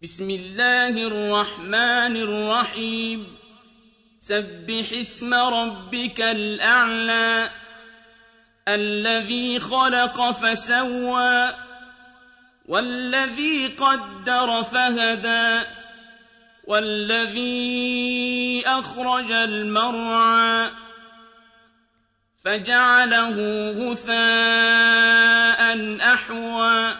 بسم الله الرحمن الرحيم سبح اسم ربك الأعلى الذي خلق فسوى والذي قدر فهدى والذي أخرج المرعى فجعله غثاء أحوى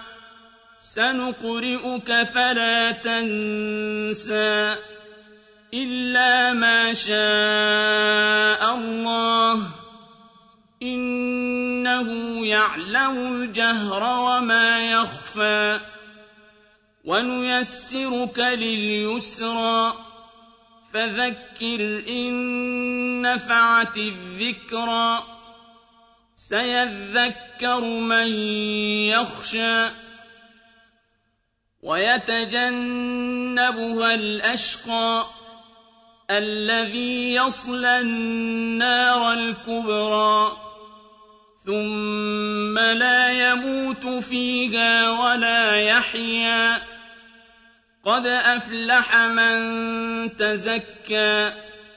سنقرئك فلا تنسى إلا ما شاء الله إنه يعلم الجهر وما يخفى ونيسرك لليسرى فذكر إن نفعت الذكرى سيذكر من يخشى ويتجنبها الأشقى الذي يصلى النار الكبرى ثم لا يموت فيها ولا يحيا قد أفلح من تزكى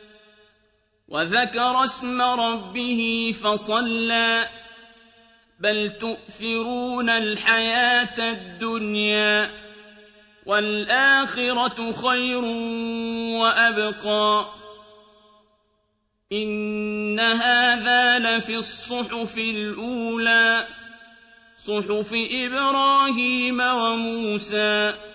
وذكر اسم ربه فصلى بل تؤثرون الحياة الدنيا والآخرة خير وأبقى إن هذا لفي الصحف الأولى صحف إبراهيم وموسى